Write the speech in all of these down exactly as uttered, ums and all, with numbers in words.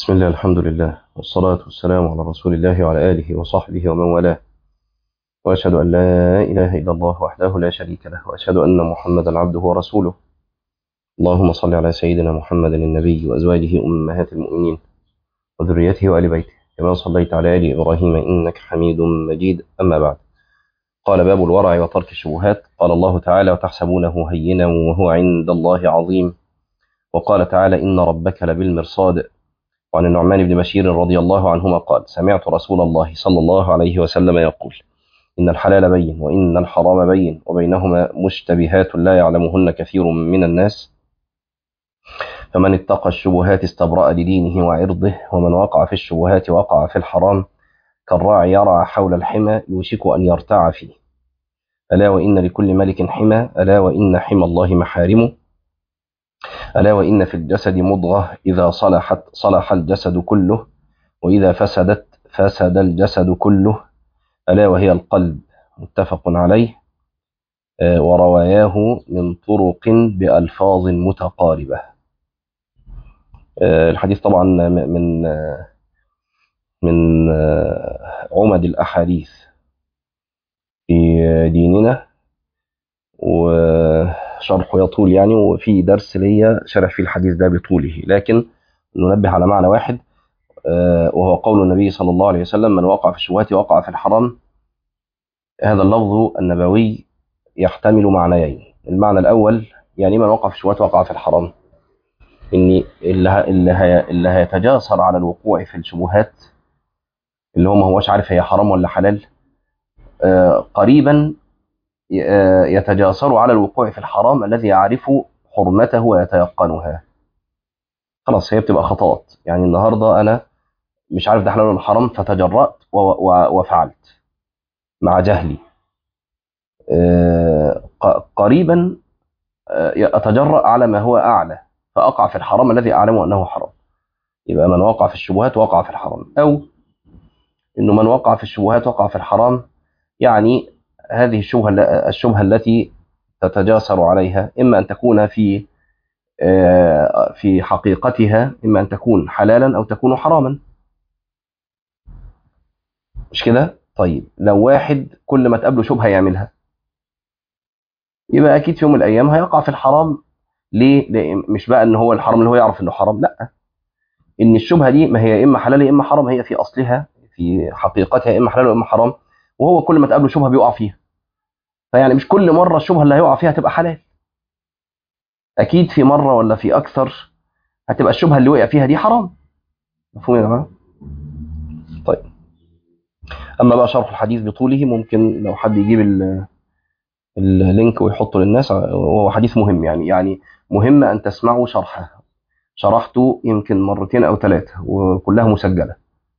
بسم الله، الحمد لله، والصلاة والسلام على رسول الله وعلى آله وصحبه ومن والاه. وأشهد أن لا إله إلا الله وحده لا شريك له، وأشهد أن محمدا عبده ورسوله. اللهم صل على سيدنا محمد النبي وأزواجه أمهات المؤمنين وذريته وآل بيته كما صليت على آل إبراهيم إنك حميد مجيد. أما بعد، قال: باب الورع وترك الشبهات. قال الله تعالى: وتحسبونه هينا وهو عند الله عظيم. وقال تعالى: إن ربك لبالمرصاد. وعن النعمان بن بشير رضي الله عنهما قال: سمعت رسول الله صلى الله عليه وسلم يقول: إن الحلال بين وإن الحرام بين وبينهما مشتبهات لا يعلمهن كثير من الناس، فمن اتقى الشبهات استبرأ لدينه وعرضه، ومن وقع في الشبهات وقع في الحرام، كالراعي يرعى حول الحمى يوشك أن يرتع فيه. ألا وإن لكل ملك حمى، ألا وإن حمى الله محارمه، ألا وإن في الجسد مضغة إذا صلحت صلح الجسد كله، وإذا فسدت فسد الجسد كله، ألا وهي القلب. متفق عليه، ورواياه من طرق بألفاظ متقاربة. الحديث طبعا من من عمد الأحاديث في ديننا، وشرحه يطول يعني، وفي درس ليا شرح في الحديث ده بطوله، لكن ننبه على معنى واحد، وهو قول النبي صلى الله عليه وسلم: من وقع في الشبهات وقع في الحرام. هذا اللفظ النبوي يحتمل معنيين. المعنى الأول، يعني من وقع في الشبهات وقع في الحرام، إن اللي اللي هي اللي هيتجاسر على الوقوع في الشبهات، اللي هو ما هوش عارف هي حرام ولا حلال، آه قريبا آه يتجاسر على الوقوع في الحرام الذي يعرف حرمته ويتيقنها. خلاص، هي بتبقى خطوات. يعني النهارده أنا مش عارف ده حلال ولا حرام، فتجرأت وفعلت مع جهلي. آه قريبا أتجرأ على ما هو أعلى، فأقع في الحرام الذي أعلم أنه حرام. يبقى من وقع في الشبهات وقع في الحرام، أو إنه من وقع في الشبهات وقع في الحرام، يعني هذه الشبهة الشبهة التي تتجاسر عليها، إما أن تكون في في حقيقتها، إما أن تكون حلالا أو تكون حراما. مش كده؟ طيب، لو واحد كل ما تقابله شبهة يعملها، يبقى أكيد في يوم من الأيام هيقع في الحرام. ليه؟ ليه؟ مش بقى إن هو الحرام اللي هو يعرف إنه حرام، لا، إن الشبهة دي ما هي إما حلال إما حرام، هي في أصلها في حقيقتها إما حلال وإما حرام، وهو كل ما تقابله شبهة بيقع فيها. فيعني مش كل مرة الشبهة اللي هيقع فيها تبقى حلال، أكيد في مرة ولا في أكثر هتبقى الشبهة اللي وقع فيها دي حرام. مفهوم يا جماعة؟ طيب، أما بقى شرح الحديث بطوله، ممكن لو حد يجيب اللينك ويحطه للناس، وهو حديث مهم يعني يعني مهم أن تسمعوا شرحه. شرحته يمكن مرتين أو ثلاثة وكلها مسجلة.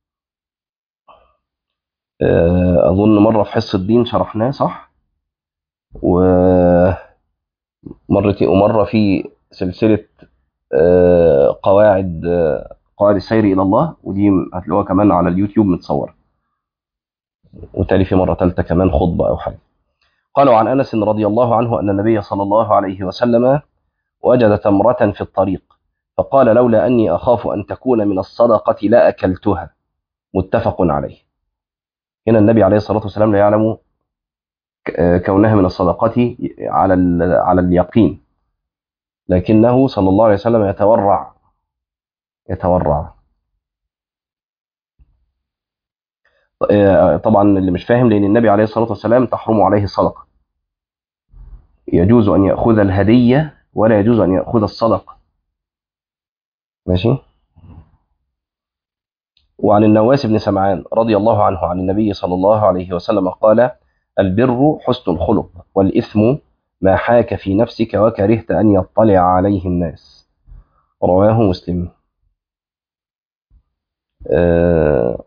أظن مرة في حصة الدين شرحناه صح، ومرة ومرة في سلسلة قواعد قواعد السير إلى الله، ودي هتلاقوها كمان على اليوتيوب متصورة، وتالي في مرة ثالثة كمان خطبة أو حاجة. قالوا عن أنس رضي الله عنه أن النبي صلى الله عليه وسلم وجد تمرة في الطريق، فقال: لولا أني أخاف أن تكون من الصدقة لأكلتها. متفق عليه. هنا النبي عليه الصلاة والسلام لا يعلم كونها من الصدقة على على اليقين، لكنه صلى الله عليه وسلم يتورع يتورع طبعا اللي مش فاهم، لأن النبي عليه الصلاة والسلام تحرم عليه الصدقة. يجوز أن يأخذ الهدية ولا يجوز أن يأخذ الصدقة. ماشي. وعن النواس بن سمعان رضي الله عنه عن النبي صلى الله عليه وسلم قال: البر حسن الخلق، والإثم ما حاك في نفسك وكرهت أن يطلع عليه الناس. رواه مسلم. آه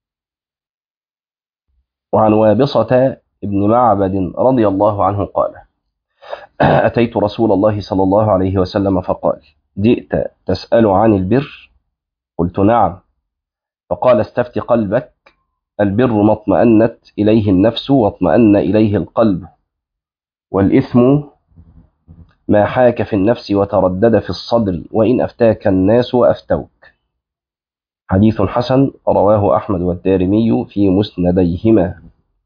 وعن وابصة ابن معبد رضي الله عنه قال: أتيت رسول الله صلى الله عليه وسلم فقال: جئت تسأل عن البر؟ قلت: نعم. فقال: استفت قلبك، البر ما اطمأنت إليه النفس واطمأن إليه القلب، والإثم ما حاك في النفس وتردد في الصدر، وإن أفتاك الناس وأفتوك. حديث حسن رواه أحمد والدارمي في مسنديهما.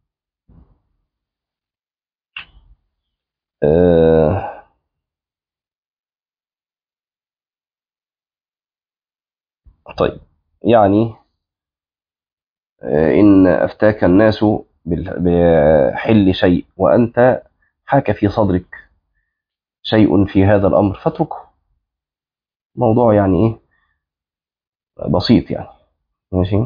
آه طيب، يعني آه إن أفتاك الناس بال- بحل شيء وأنت حاك في صدرك شيء في هذا الأمر فاتركه. موضوع يعني إيه، بسيط يعني. ماشي.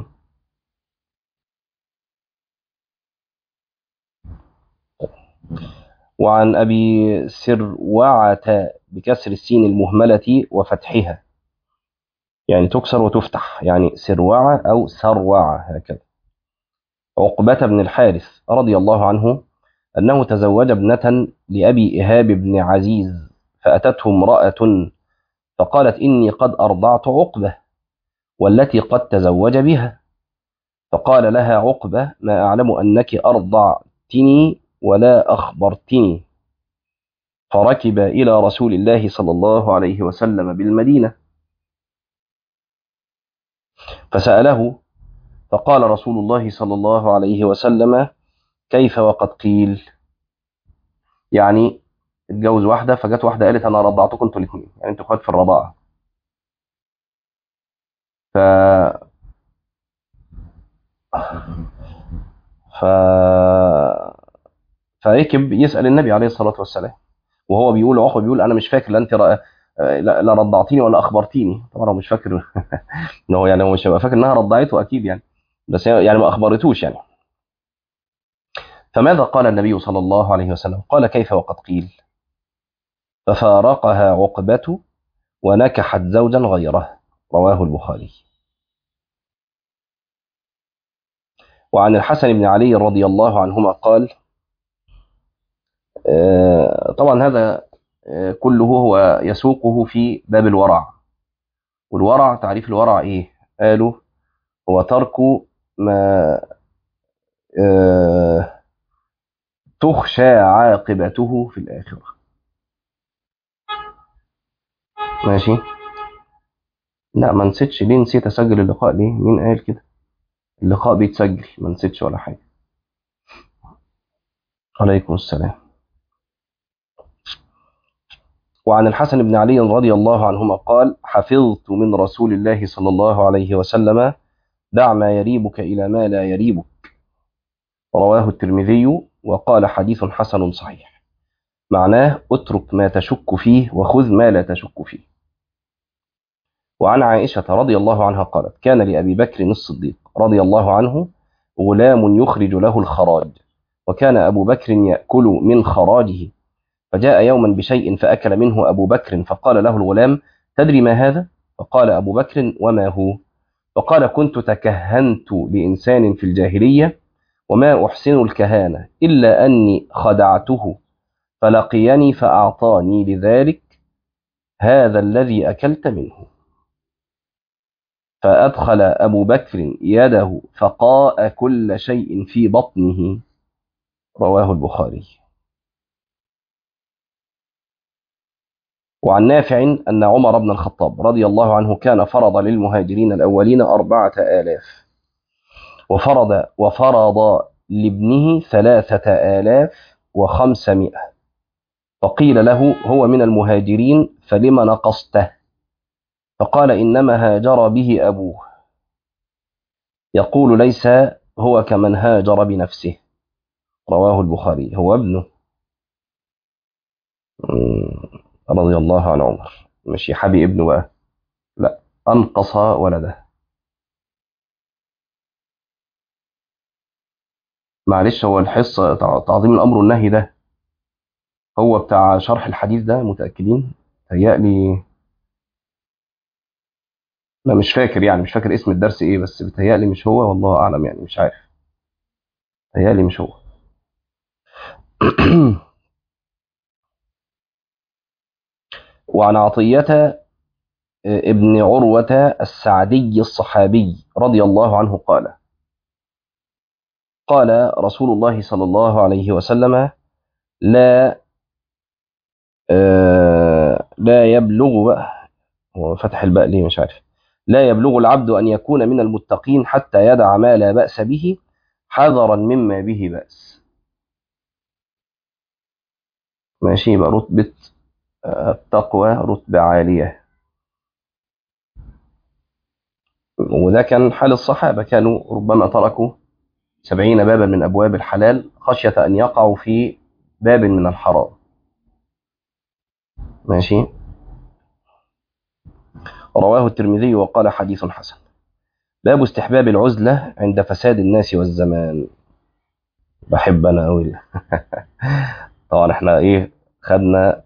وعن أبي سروعة بكسر السين المهملة وفتحها، يعني تكسر وتفتح، يعني سروعة أو سروعة هكذا. عقبة بن الحارث رضي الله عنه أنه تزوج ابنة لأبي إيهاب بن عزيز، فأتته امرأة فقالت إني قد أرضعت عقبة والتي قد تزوج بها، فقال لها عقبة ما أعلم أنك أرضعتني ولا أخبرتني. فركب إلى رسول الله صلى الله عليه وسلم بالمدينة فسأله، فقال رسول الله صلى الله عليه وسلم كيف وقد قيل، يعني اتجوز واحدة فجت واحدة قالت أنا رضعتكم انتوا الاثنين، يعني انتوا اخوات في الرضاعة. ف... ف... فركب يسأل النبي عليه الصلاة والسلام، وهو بيقول عقبة بيقول أنا مش فاكر لا أنت ر... لا لا رضعتيني ولا أخبرتيني. طبعا هو مش فاكر إن هو يعني هو مش هيبقى فاكر إنها رضعته أكيد يعني، بس هي يعني ما أخبرتوش يعني. فماذا قال النبي صلى الله عليه وسلم؟ قال كيف وقد قيل. ففارقها عقبة ونكحت زوجا غيره. رواه البخاري. وعن الحسن بن علي رضي الله عنهما قال، آه، طبعا هذا آه، كله هو يسوقه في باب الورع. والورع، تعريف الورع ايه؟ قالوا هو ترك ما آه، تخشى عاقبته في الآخرة. ماشي. لا ما نسيتش، ليه نسيت اسجل اللقاء؟ ليه؟ مين قال كده؟ اللقاء بيتسجل، ما نسيتش ولا حاجة. عليكم السلام. وعن الحسن بن علي رضي الله عنهما قال حفظت من رسول الله صلى الله عليه وسلم دع ما يريبك إلى ما لا يريبك. رواه الترمذي وقال حديث حسن صحيح. معناه اترك ما تشك فيه وخذ ما لا تشك فيه. وعن عائشة رضي الله عنها قالت كان لأبي بكر الصديق رضي الله عنه غلام يخرج له الخراج، وكان أبو بكر يأكل من خراجه، فجاء يوما بشيء فأكل منه أبو بكر، فقال له الغلام تدري ما هذا؟ فقال أبو بكر وما هو؟ فقال كنت تكهنت لإنسان في الجاهلية وما أحسن الكهانة إلا أني خدعته فلقيني فأعطاني لذلك هذا الذي أكلت منه. فأدخل أبو بكر يده فقاء كل شيء في بطنه. رواه البخاري. وعن نافع أن عمر بن الخطاب رضي الله عنه كان فرض للمهاجرين الأولين أربعة آلاف، وفرض وفرض لابنه ثلاثة آلاف وخمسمائة، فقيل له هو من المهاجرين فلم نقصته؟ فقال إنما هاجر به أبوه. يقول ليس هو كمن هاجر بنفسه. رواه البخاري. هو ابنه. مم، رضي الله عن عمر، مش يحبي ابنه بقى، لا، أنقص ولده. معلش، هو الحصة تع- تعظيم الأمر والنهي ده هو بتاع شرح الحديث ده؟ متأكدين؟ تهيألي، لا مش فاكر يعني، مش فاكر اسم الدرس ايه، بس بتهيألي مش هو، والله أعلم يعني، مش عارف. تهيألي مش هو. وعن عطية ابن عروة السعدي الصحابي رضي الله عنه قال قال رسول الله صلى الله عليه وسلم لا آه لا يبلغ بقى، هو فتح الباء ليه مش عارف، لا يبلغ العبد أن يكون من المتقين حتى يدع ما لا بأس به حذرا مما به بأس. ماشي، يبقى رتبة التقوى رتبة عالية. وده كان حال الصحابة، كانوا ربما تركوا سبعين بابا من أبواب الحلال خشية أن يقعوا في باب من الحرام. ماشي. رواه الترمذي وقال حديث حسن. باب استحباب العزلة عند فساد الناس والزمان. بحب أنا أوي. طبعا احنا إيه، خدنا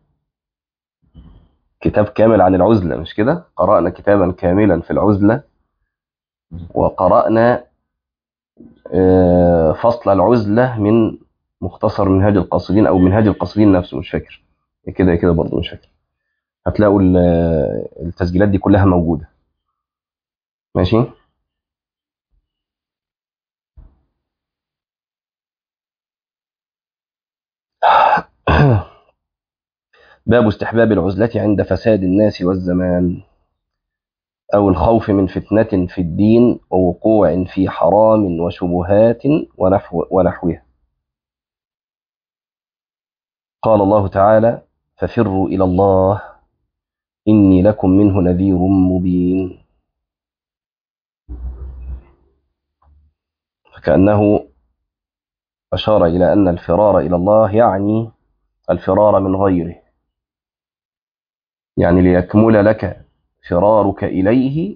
كتاب كامل عن العزلة مش كده؟ قرأنا كتابا كاملا في العزلة، وقرأنا آه، فصل العزلة من مختصر منهاج القاصدين أو منهاج القاصدين نفسه، مش فاكر كده كده برضه مش فاكر. هتلاقوا ال- التسجيلات دي كلها موجودة. ماشي. باب استحباب العزلة عند فساد الناس والزمان، أو الخوف من فتنة في الدين ووقوع في حرام وشبهات ونحو ونحوها. قال الله تعالى: ففروا إلى الله إني لكم منه نذير مبين. فكأنه أشار إلى أن الفرار إلى الله يعني الفرار من غيره، يعني ليكمل لك فرارك إليه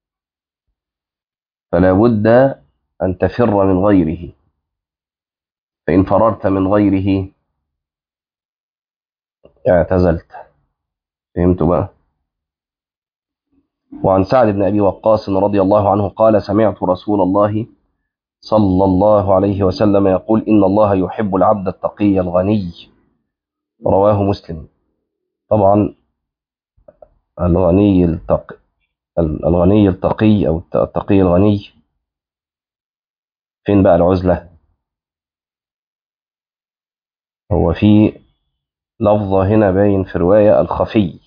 فلا بد أن تفر من غيره، فإن فررت من غيره اعتزلت. فهمت بقى؟ وعن سعد بن أبي وقاص رضي الله عنه قال: سمعت رسول الله صلى الله عليه وسلم يقول: إن الله يحب العبد التقي الغني. رواه مسلم. طبعا الغني التقي، الغني التقي أو التقي الغني، فين بقى العزلة؟ هو في لفظة هنا باين في رواية الخفي،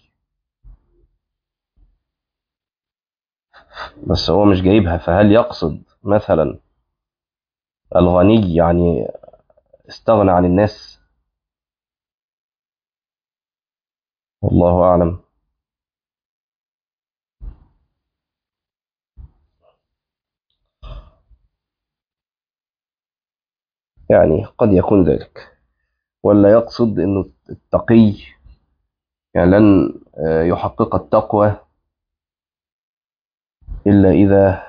بس هو مش جايبها، فهل يقصد مثلا الغني يعني استغنى عن الناس؟ والله أعلم. يعني قد يكون ذلك، ولا يقصد أنه التقي يعني لن آه، يحقق التقوى إلا إذا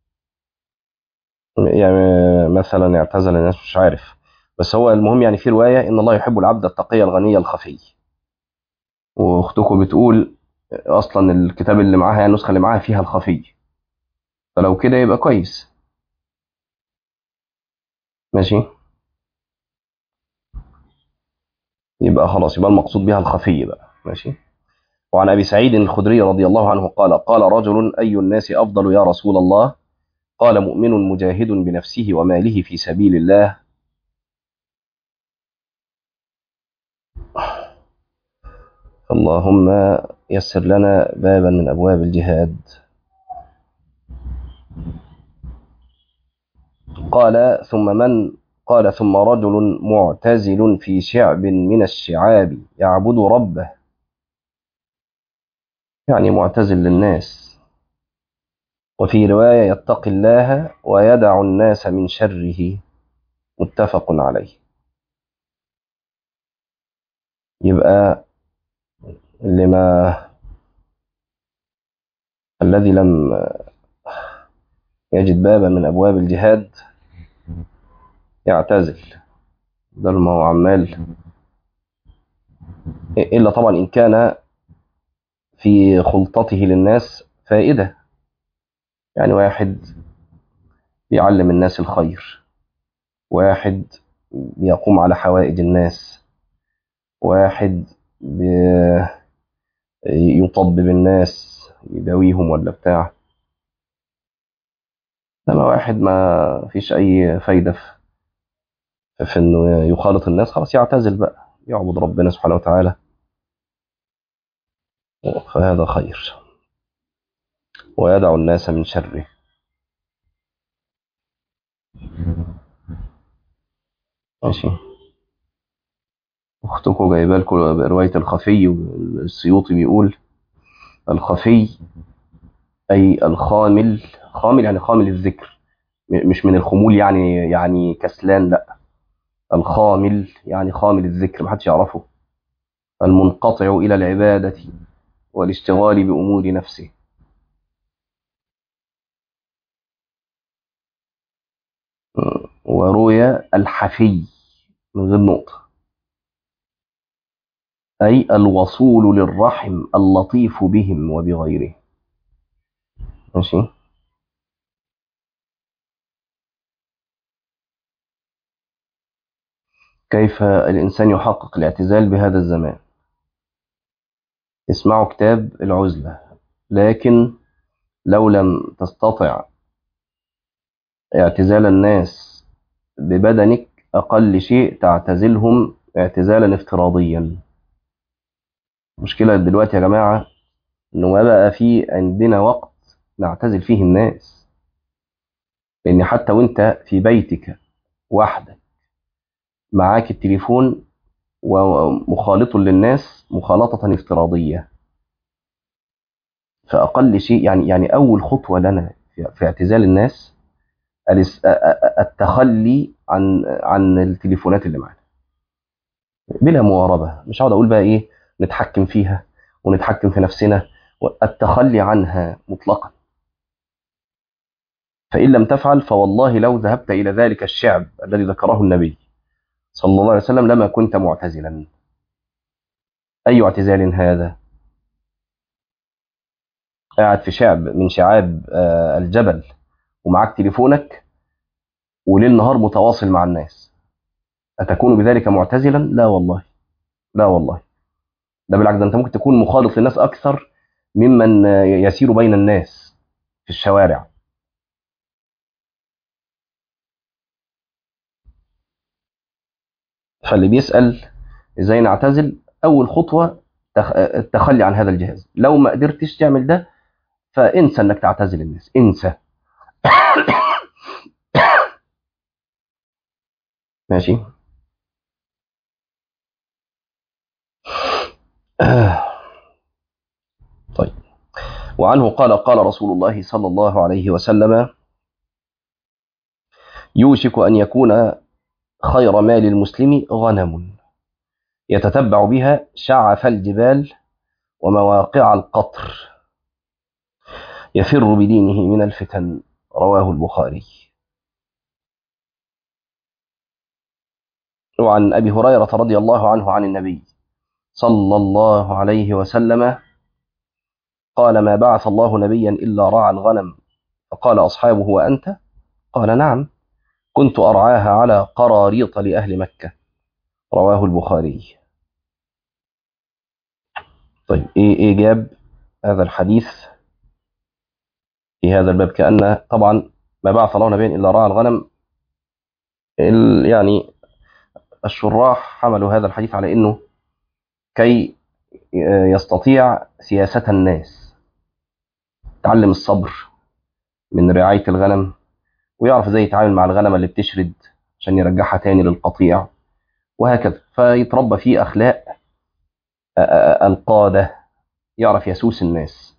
يعني مثلا اعتزل الناس، مش عارف. بس هو المهم يعني في رواية إن الله يحب العبد التقي الغني الخفي، واختكم بتقول اصلا الكتاب اللي معاها يعني النسخه اللي معاها فيها الخفي، فلو كده يبقى كويس. ماشي، يبقى خلاص، يبقى المقصود بها الخفي بقى. ماشي. وعن ابي سعيد الخدري رضي الله عنه قال: قال رجل: اي الناس افضل يا رسول الله؟ قال: مؤمن مجاهد بنفسه وماله في سبيل الله. اللهم يسر لنا بابا من ابواب الجهاد. قال: ثم من؟ قال: ثم رجل معتزل في شعب من الشعاب يعبد ربه، يعني معتزل للناس. وفي رواية: يتقي الله ويدع الناس من شره. متفق عليه. يبقى اللي ما الذي لم يجد بابا من أبواب الجهاد يعتزل، ده ما هو عمال، إلا طبعا إن كان في خلطته للناس فائدة، يعني واحد بيعلم الناس الخير، واحد بيقوم على حوائج الناس، واحد يطبب الناس يداويهم ولا بتاع. لما واحد ما فيش أي فايدة في في إنه يخالط الناس، خلاص يعتزل بقى، يعبد ربنا سبحانه وتعالى، فهذا خير. ويدع الناس من شره. ماشي. أختكم جايبه لكم رواية الخفي، والسيوطي بيقول الخفي أي الخامل، خامل يعني خامل الذكر، مش من الخمول يعني يعني كسلان، لا، الخامل يعني خامل الذكر محدش يعرفه، المنقطع إلى العبادة والاشتغال بأمور نفسه. وروي الحفي من غير نقطة، أي الوصول للرحم اللطيف بهم وبغيره. ماشي. كيف الإنسان يحقق الاعتزال بهذا الزمان؟ اسمعوا كتاب العزلة، لكن لو لم تستطع اعتزال الناس ببدنك، أقل شيء تعتزلهم اعتزالا افتراضيا. مشكلة دلوقتي يا جماعة إنه ما بقى في عندنا وقت نعتزل فيه الناس، لأن حتى وأنت في بيتك وحدك معاك التليفون ومخالط للناس مخالطة افتراضية. فأقل شيء يعني يعني أول خطوة لنا في في اعتزال الناس الاس- التخلي عن عن التليفونات اللي معانا بلا مواربة. مش هقعد أقول بقى إيه، نتحكم فيها ونتحكم في نفسنا، التخلي عنها مطلقا. فإن لم تفعل فوالله لو ذهبت إلى ذلك الشعب الذي ذكره النبي صلى الله عليه وسلم لما كنت معتزلا. أي اعتزال هذا؟ قاعد في شعب من شعاب آه، الجبل ومعك تليفونك وليل نهار متواصل مع الناس، أتكون بذلك معتزلا؟ لا والله، لا والله. ده بالعكس، ده أنت ممكن تكون مخالط للناس أكثر ممن آه، يسير بين الناس في الشوارع. فاللي بيسأل إزاي نعتزل، أول خطوة تخ- التخلي عن هذا الجهاز. لو ما قدرتش تعمل ده فانسى انك تعتزل الناس، انسى. ماشي. طيب. وعنه قال قال رسول الله صلى الله عليه وسلم يوشك أن يكون خير مال المسلم غنم يتتبع بها شعف الجبال ومواقع القطر يفر بدينه من الفتن. رواه البخاري. وعن أبي هريرة رضي الله عنه عن النبي صلى الله عليه وسلم قال ما بعث الله نبيا إلا رعى الغنم، فقال أصحابه وأنت؟ قال نعم، كنت أرعاها على قراريط لأهل مكة. رواه البخاري. طيب، إيه إيه جاب هذا الحديث في هذا الباب؟ كأن طبعا ما بعث الله نبيا إلا راعى الغنم، ال- يعني الشراح حملوا هذا الحديث على إنه كي يستطيع سياسة الناس، تعلم الصبر من رعاية الغنم، ويعرف ازاي يتعامل مع الغنم اللي بتشرد عشان يرجعها تاني للقطيع، وهكذا. فيتربى فيه أخلاق القادة، يعرف يسوس الناس.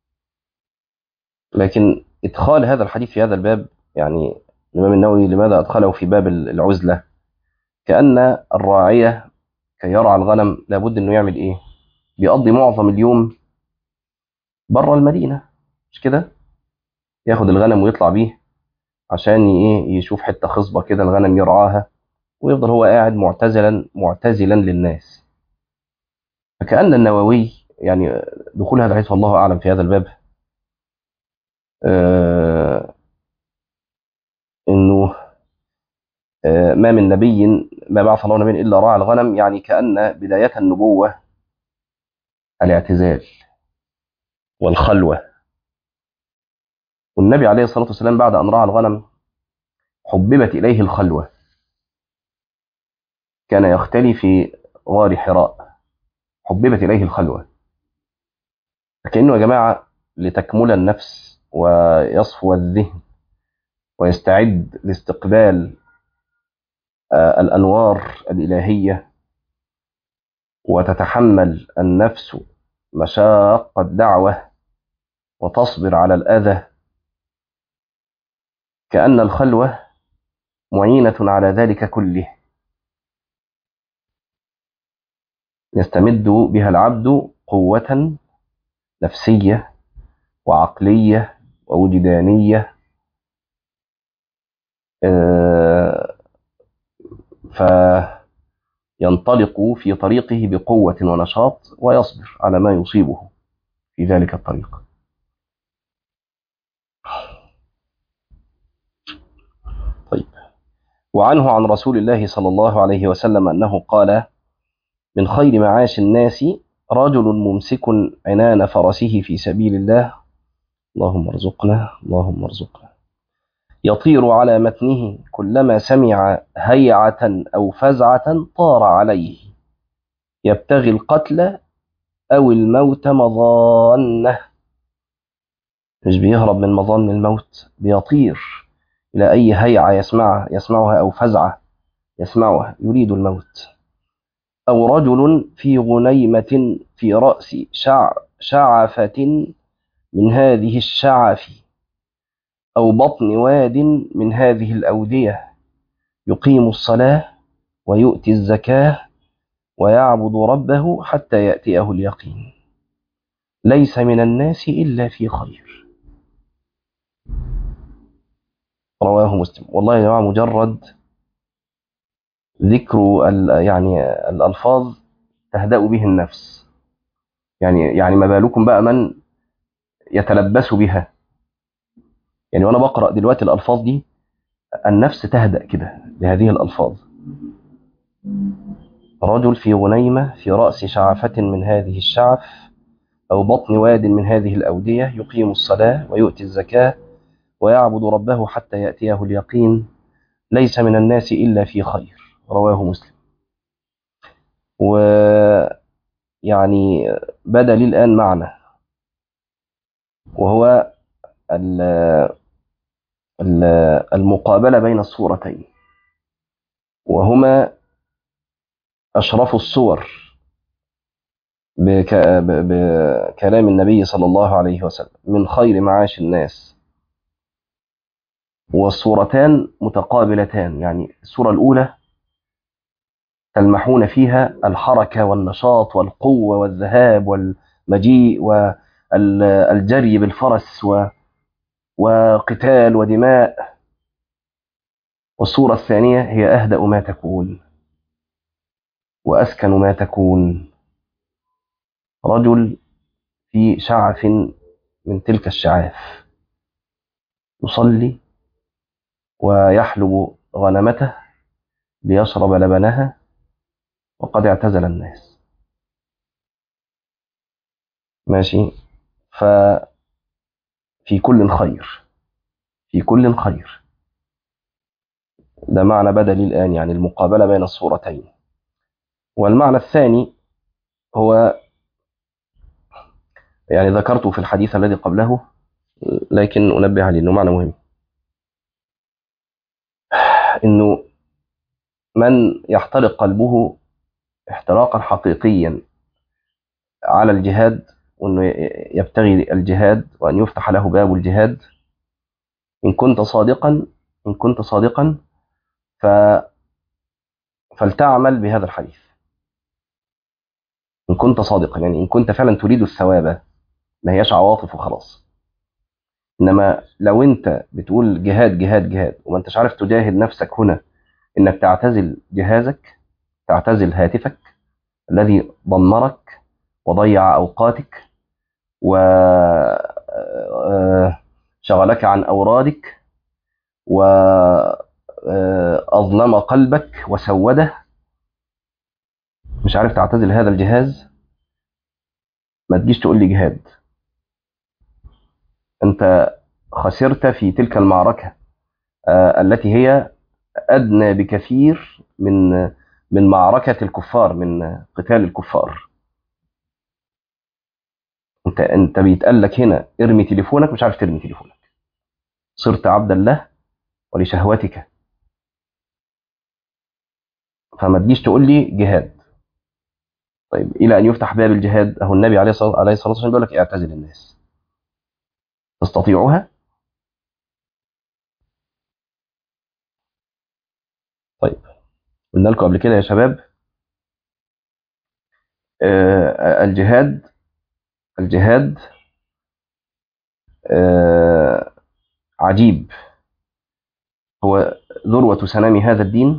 لكن إدخال هذا الحديث في هذا الباب، يعني الإمام النووي لماذا أدخله في باب العزلة؟ كأن الراعية كي يرعى الغنم لابد إنه يعمل إيه؟ بيقضي معظم اليوم بره المدينة، مش كده؟ ياخد الغنم ويطلع بيه عشان إيه؟ يشوف حتة خصبة كده الغنم يرعاها، ويفضل هو قاعد معتزلا معتزلا للناس. فكأن النووي يعني دخول هذا الحديث والله أعلم في هذا الباب آه إنه آه ما من نبي ما بعث الله نبي إلا راعى الغنم، يعني كأن بداية النبوة الاعتزال والخلوة. والنبي عليه الصلاة والسلام بعد أن رعى الغنم حببت إليه الخلوة، كان يختلي في غار حراء، حببت إليه الخلوة. فكأنه يا جماعة لتكمل النفس ويصفو الذهن ويستعد لاستقبال الأنوار الإلهية، وتتحمل النفس مشاق الدعوة وتصبر على الأذى، كأن الخلوة معينة على ذلك كله، يستمد بها العبد قوة نفسية وعقلية ووجدانية، فينطلق في طريقه بقوة ونشاط ويصبر على ما يصيبه في ذلك الطريق. طيب، وعنه عن رسول الله صلى الله عليه وسلم أنه قال: من خير معاش الناس رجل ممسك عنان فرسه في سبيل الله، اللهم ارزقنا اللهم ارزقنا، يطير على متنه كلما سمع هيعة أو فزعة طار عليه، يبتغي القتل أو الموت مظانه. مش بيهرب من مظان الموت، بيطير إلى أي هيعة يسمعها يسمعها أو فزعة يسمعها يريد الموت. أو رجل في غنيمة في رأس شع شعفة من هذه الشعف، أو بطن واد من هذه الأودية، يقيم الصلاة ويؤتي الزكاة ويعبد ربه حتى يأتيه اليقين، ليس من الناس إلا في خير. رواه مسلم. والله يا جماعة مجرد ذكر يعني الألفاظ تهدأ به النفس، يعني يعني ما بالكم بقى من يتلبس بها. يعني وأنا بقرأ دلوقتي الألفاظ دي النفس تهدأ كده بهذه الألفاظ. رجل في غنيمة في رأس شعفة من هذه الشعف، أو بطن واد من هذه الأودية، يقيم الصلاة ويؤتي الزكاة ويعبد ربه حتى يأتيه اليقين، ليس من الناس إلا في خير. رواه مسلم. ويعني بدا لي الآن معنى، وهو المقابلة بين الصورتين، وهما أشرف الصور بكلام النبي صلى الله عليه وسلم: من خير معاش الناس. والصورتان متقابلتان، يعني الصورة الأولى تلمحون فيها الحركة والنشاط والقوة والذهاب والمجيء والجري بالفرس وقتال ودماء. والصورة الثانية هي أهدأ ما تكون وأسكن ما تكون، رجل في شعف من تلك الشعاف يصلي ويحلب غنمته ليشرب لبنها وقد اعتزل الناس. ماشي. ففي كل خير، في كل خير. ده معنى بدل الآن، يعني المقابلة بين الصورتين. والمعنى الثاني هو يعني ذكرته في الحديث الذي قبله، لكن أنبه عليه أنه معنى مهم، أنه من يحترق قلبه احتراقا حقيقيا على الجهاد، وأنه يبتغي الجهاد وأن يفتح له باب الجهاد، إن كنت صادقا إن كنت صادقا ف... فلتعمل بهذا الحديث. إن كنت صادقا، يعني إن كنت فعلا تريد الثواب، ما هياش عواطف وخلاص. إنما لو أنت بتقول جهاد جهاد جهاد وما أنتش عارف تجاهد نفسك هنا، إنك تعتزل جهازك، تعتزل هاتفك الذي دمرك وضيع أوقاتك وشغلك عن أورادك وأظلم قلبك وسوده، مش عارف تعتزل هذا الجهاز، ما تجيش تقول لي جهاد. أنت خسرت في تلك المعركة التي هي أدنى بكثير من من معركة الكفار، من قتال الكفار. انت انت بيتقال لك هنا ارمي تليفونك، مش عارف ترمي تليفونك، صرت عبدا له ولشهوتك. فما تجيش تقول لي جهاد. طيب الى ان يفتح باب الجهاد، اهو النبي عليه الصلاه عليه الصلاه والسلام بيقول لك اعتزل الناس. تستطيعها؟ طيب قلنا لكم قبل كده يا شباب، آه الجهاد الجهاد آه عجيب، هو ذروة سنام هذا الدين،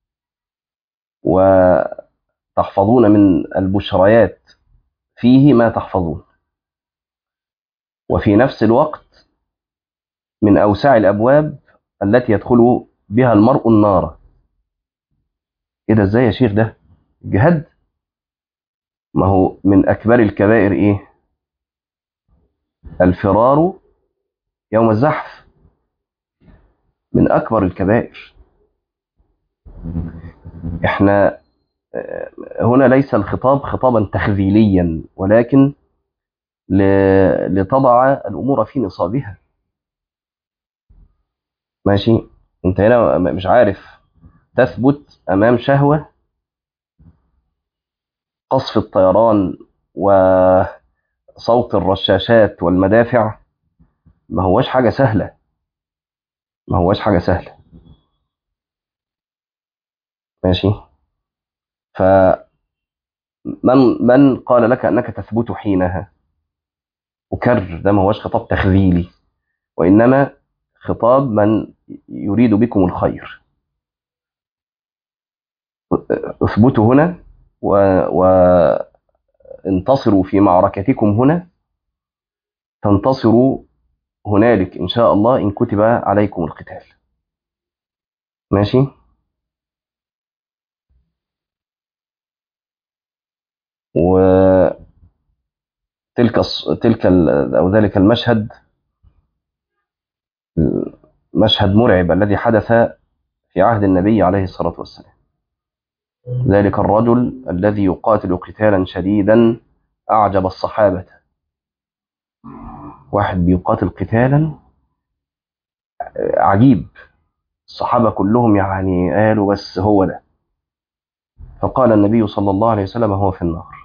وتحفظون من البشريات فيه ما تحفظون، وفي نفس الوقت من أوسع الأبواب التي يدخل بها المرء النار. إيه ده إزاي يا شيخ ده؟ الجهاد ما هو من أكبر الكبائر إيه؟ الفرار يوم الزحف، من أكبر الكبائر. إحنا آه، هنا ليس الخطاب خطابا تخذيليا، ولكن ل- لتضع الأمور في نصابها. ماشي؟ أنت هنا م- مش عارف تثبت أمام شهوة قصف الطيران وصوت الرشاشات والمدافع. ما هوش حاجة سهلة، ما هوش حاجة سهلة. ماشي؟ فمن من قال لك أنك تثبت حينها؟ أكرر، ده ما هوش خطاب تخذيلي، وإنما خطاب من يريد بكم الخير. اثبتوا هنا و... وانتصروا في معركتكم هنا، تنتصروا هنالك إن شاء الله إن كتب عليكم القتال. ماشي؟ وتلك الص- تلك ال... أو ذلك المشهد، مشهد مرعب الذي حدث في عهد النبي عليه الصلاة والسلام. ذلك الرجل الذي يقاتل قتالا شديدا أعجب الصحابة. واحد بيقاتل قتالا عجيب، الصحابة كلهم يعني قالوا بس هو ده. فقال النبي صلى الله عليه وسلم هو في النار.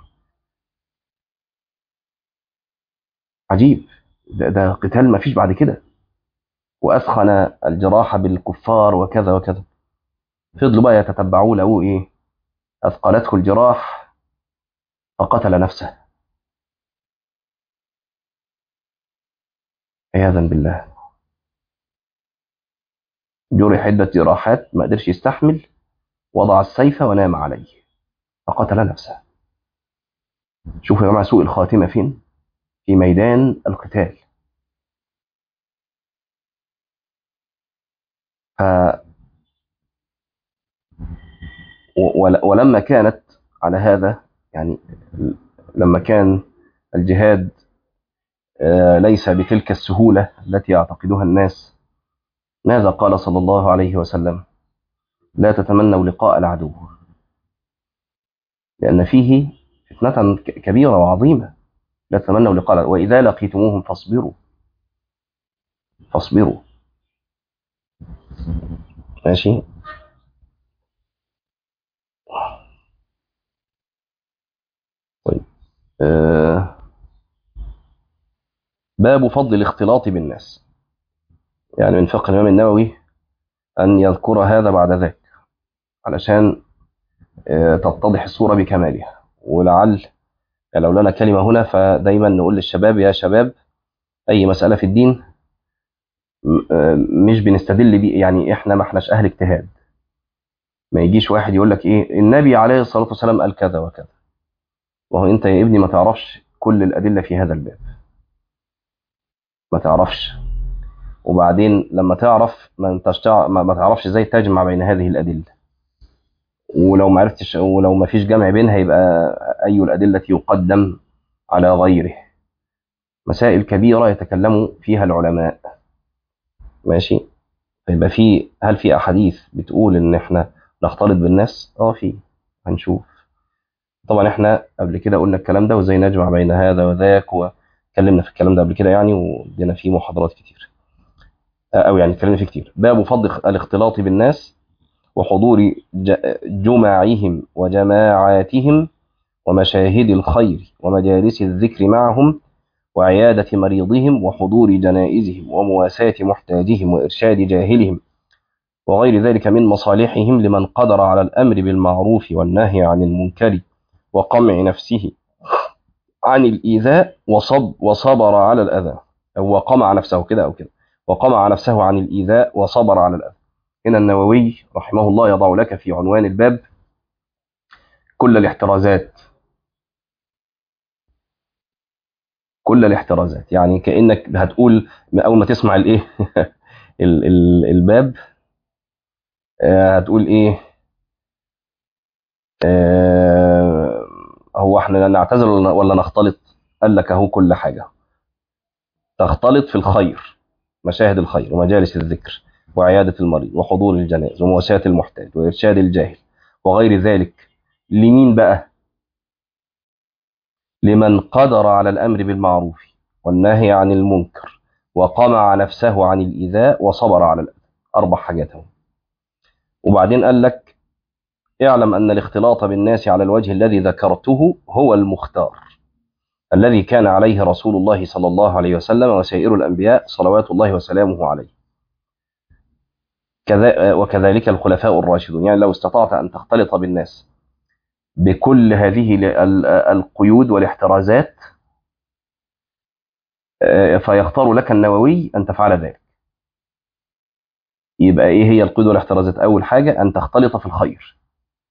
عجيب، ده, ده قتال ما فيش بعد كده. وأثخن الجراح بالكفار وكذا وكذا. فضلوا بقى يتتبعوا له إيه، أثقلته الجراح فقتل نفسه عياذا بالله. جرح عدة جراحات ما قدرش يستحمل، وضع السيف ونام عليه فقتل نفسه. شوفوا يا جماعة سوء الخاتمة فين؟ في ميدان القتال. ف ول- ولما كانت على هذا، يعني لما كان الجهاد آه، ليس بتلك السهولة التي يعتقدها الناس، ماذا قال صلى الله عليه وسلم؟ لا تتمنوا لقاء العدو، لأن فيه فتنة ك- كبيرة وعظيمة. لا تتمنوا لقاء العدو، وإذا لقيتموهم فاصبروا فاصبروا. ماشي؟ طيب، آه، باب فضل الاختلاط بالناس. يعني من فقه الإمام النووي أن يذكر هذا بعد ذاك، علشان آه، تتضح الصورة بكمالها. ولعل يعني لو لنا كلمة هنا، فدايما نقول للشباب يا شباب، أي مسألة في الدين م- آه، مش بنستدل بيه، يعني إحنا ما إحناش أهل اجتهاد. ما يجيش واحد يقول لك إيه النبي عليه الصلاة والسلام قال كذا وكذا، وهو أنت يا ابني ما تعرفش كل الأدلة في هذا الباب، ما تعرفش. وبعدين لما تعرف ما انتش تع- ما ما تعرفش ازاي تجمع بين هذه الأدلة. ولو ما عرفتش، ولو ما فيش جمع بينها، يبقى أي الأدلة يقدم على غيره. مسائل كبيرة يتكلم فيها العلماء. ماشي؟ يبقى في، هل في أحاديث بتقول إن إحنا نختلط بالناس؟ أه في، هنشوف. طبعا إحنا قبل كده قلنا الكلام ده، وإزاي نجمع بين هذا وذاك و... اتكلمنا في الكلام ده قبل كده يعني، ودينا فيه محاضرات كتير، او يعني اتكلمنا فيه كتير. باب فضل الاختلاط بالناس وحضور جمعهم وجماعاتهم ومشاهد الخير ومجالس الذكر معهم وعيادة مريضهم وحضور جنائزهم ومواساة محتاجهم وإرشاد جاهلهم وغير ذلك من مصالحهم لمن قدر على الأمر بالمعروف والنهي عن المنكر وقمع نفسه عن الإيذاء وصب وصبر على الأذى، أو وقمع نفسه كده أو كده، وقمع نفسه عن الإيذاء وصبر على الأذى. هنا النووي رحمه الله يضع لك في عنوان الباب كل الاحترازات، كل الاحترازات، يعني كأنك هتقول أول ما تسمع الإيه ال- ال- الباب، آه، هتقول إيه؟ آه، هو احنا نعتذر ولا ولا نختلط؟ قال لك اهو كل حاجة تختلط في الخير، مشاهد الخير ومجالس الذكر وعيادة المريض وحضور الجنائز ومواساة المحتاج وإرشاد الجاهل وغير ذلك. لمين بقى؟ لمن قدر على الأمر بالمعروف والنهي عن المنكر وقمع نفسه عن الإيذاء وصبر على الأذى. أربع حاجات هم. وبعدين قال لك اعلم أن الاختلاط بالناس على الوجه الذي ذكرته هو المختار الذي كان عليه رسول الله صلى الله عليه وسلم وسائر الأنبياء صلوات الله وسلامه عليه، كذا وكذلك الخلفاء الراشدون. يعني لو استطعت أن تختلط بالناس بكل هذه ال- القيود والاحترازات، آه، فيختار لك النووي أن تفعل ذلك. يبقى إيه هي القيود والاحترازات؟ أول حاجة أن تختلط في الخير.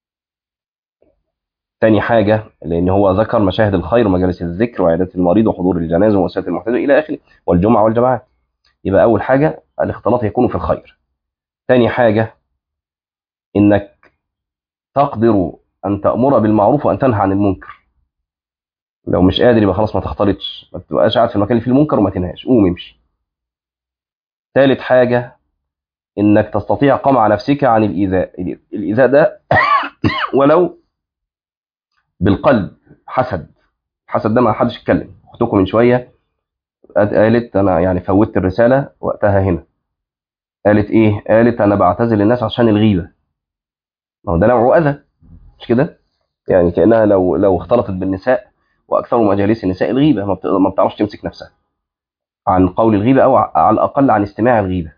ثاني حاجة، لأن هو ذكر مشاهد الخير ومجالس الذكر وعيادة المريض وحضور الجنازة ومواساة المحتاج إلى آخره والجمعة والجماعات. يبقى أول حاجة الاختلاط يكون في الخير. ثاني حاجة إنك تقدر أن تأمر بالمعروف وأن تنهى عن المنكر. لو مش قادر يبقى خلاص ما تختلطش، ما تبقاش قاعد في المكان اللي فيه المنكر وما تنهاش، قوم امشي. ثالث حاجة إنك تستطيع قمع نفسك عن الإيذاء. الإيذاء ده ولو بالقلب. حسد، حسد ده ما حدش يتكلم. أختكم من شوية قالت أنا يعني فوتت الرسالة وقتها هنا، قالت إيه؟ قالت أنا بعتزل الناس عشان الغيبة. ما هو ده نوع أذى، مش كده؟ يعني كأنها لو لو اختلطت بالنساء، وأكثر مجالس النساء الغيبة، ما بت- ما بتعرفش تمسك نفسها عن قول الغيبة، أو على الأقل عن استماع الغيبة.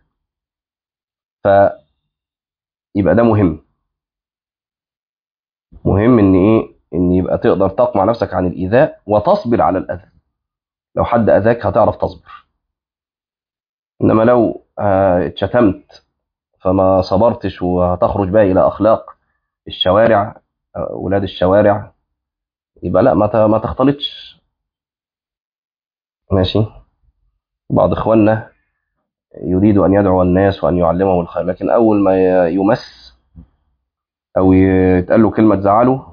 فيبقى ده مهم، مهم إن إيه؟ إن يبقى تقدر تقمع نفسك عن الإيذاء وتصبر على الأذى. لو حد أذاك هتعرف تصبر. إنما لو آه، اتشتمت فما صبرتش وهتخرج بقى إلى أخلاق الشوارع، آه، ولاد الشوارع، يبقى لا، ما ت- ما تختلطش. ماشي. بعض إخواننا يريد أن يدعو الناس وأن يعلمهم الخير، لكن أول ما ي- يمس أو يتقال له كلمة تزعله،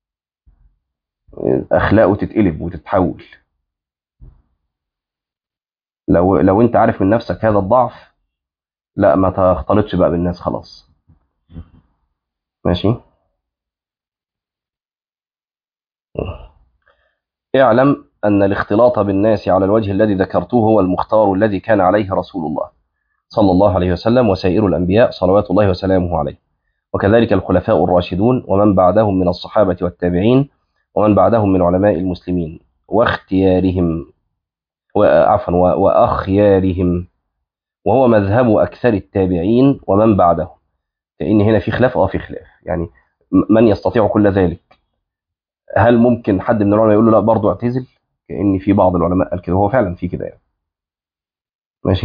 أخلاقه تتقلب وتتحول. لو لو أنت عارف من نفسك هذا الضعف، لا، ما تختلطش بقى بالناس خلاص. ماشي. اعلم أن الاختلاط بالناس على الوجه الذي ذكرته هو المختار الذي كان عليه رسول الله صلى الله عليه وسلم وسائر الأنبياء صلوات الله وسلامه عليه، وكذلك الخلفاء الراشدون ومن بعدهم من الصحابة والتابعين ومن بعدهم من علماء المسلمين واختيارهم، وعفوا وأخيارهم، وهو مذهب أكثر التابعين ومن بعدهم. لأن هنا في خلاف، أه في خلاف يعني، من يستطيع كل ذلك؟ هل ممكن حد من العلماء يقول له لا برضه اعتزل؟ كأن في بعض العلماء قال كده، هو فعلا في كده يعني. ماشي.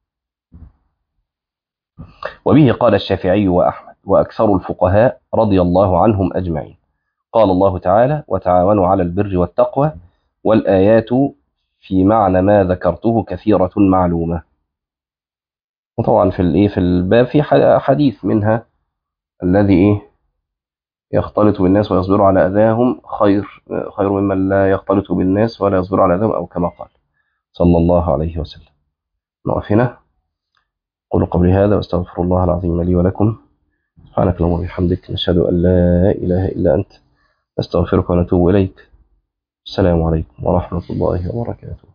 وبه قال الشافعي وأحمد وأكثر الفقهاء رضي الله عنهم أجمعين. قال الله تعالى وتعاونوا على البر والتقوى، والآيات في معنى ما ذكرته كثيرة معلومة. وطبعا في الايه في الباب في حديث منها الذي ايه يختلط بالناس ويصبر على اذاهم خير خير ممن لا يختلط بالناس ولا يصبر على اذاهم، او كما قال صلى الله عليه وسلم. نقف هنا. قولوا قولي هذا واستغفر الله العظيم لي ولكم. سبحانك اللهم وبحمدك، نشهد ان لا اله الا انت، نستغفرك ونتوب اليك. السلام عليكم ورحمه الله وبركاته.